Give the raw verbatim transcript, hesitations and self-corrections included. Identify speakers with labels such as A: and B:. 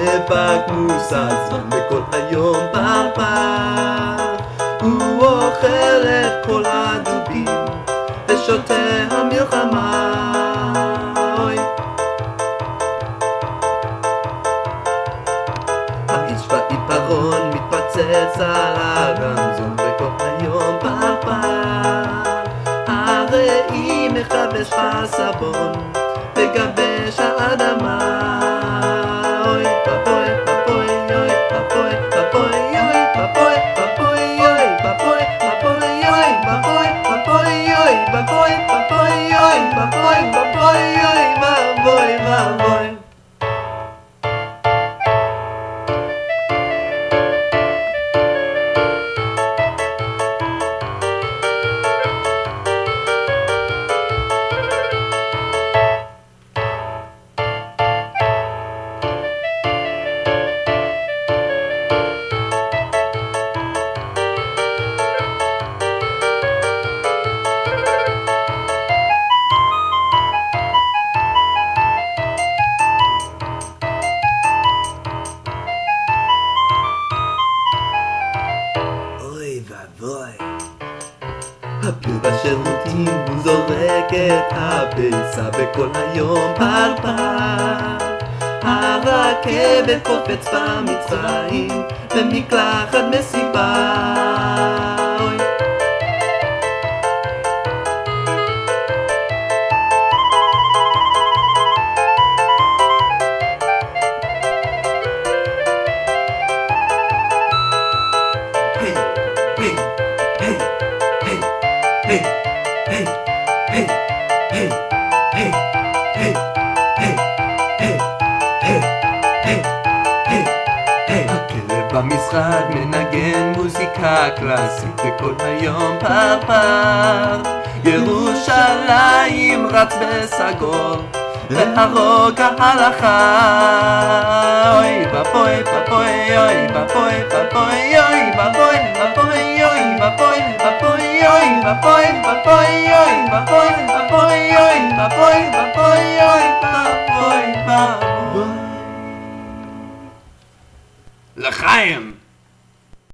A: בגמוס הזמן וכל היום פרפר. הוא אוכל את כל הדובים ושותה המלחמה. אוי. האיש בעיפרון מתפוצץ על הרמזור וכל היום פרפר. הראי מחבש בסבון וגבש האדמה. אוי פפוי פפוי אוי פפוי פפוי אוי פפוי פפוי אוי פפוי פפוי אוי פפוי פפוי אוי פפוי פפוי אוי פפוי פפוי אוי ואבוי ואבוי. הפיל בשירותים הוא זורק את הביצה וכל היום פרפר. הרכבת קופץ במצרים ומקלחת מסיבה. אוי. היי, היי, היי. Hey, hey, hey, hey, hey, hey, hey, hey, hey, hey, hey, hey. הכלב במשרד מנגן מוזיקה קלאסית וכל היום פרפר. ירושלים רץ בסגור להרוג ההלכה. אוי פפוי פפוי אוי פפוי פפוי אוי פפוי פפוי אוי פפוי פפוי אוי פפוי פפוי אוי פפוי פפוי אוי פפוי פפוי אוי פפוי פפוי. לחיים.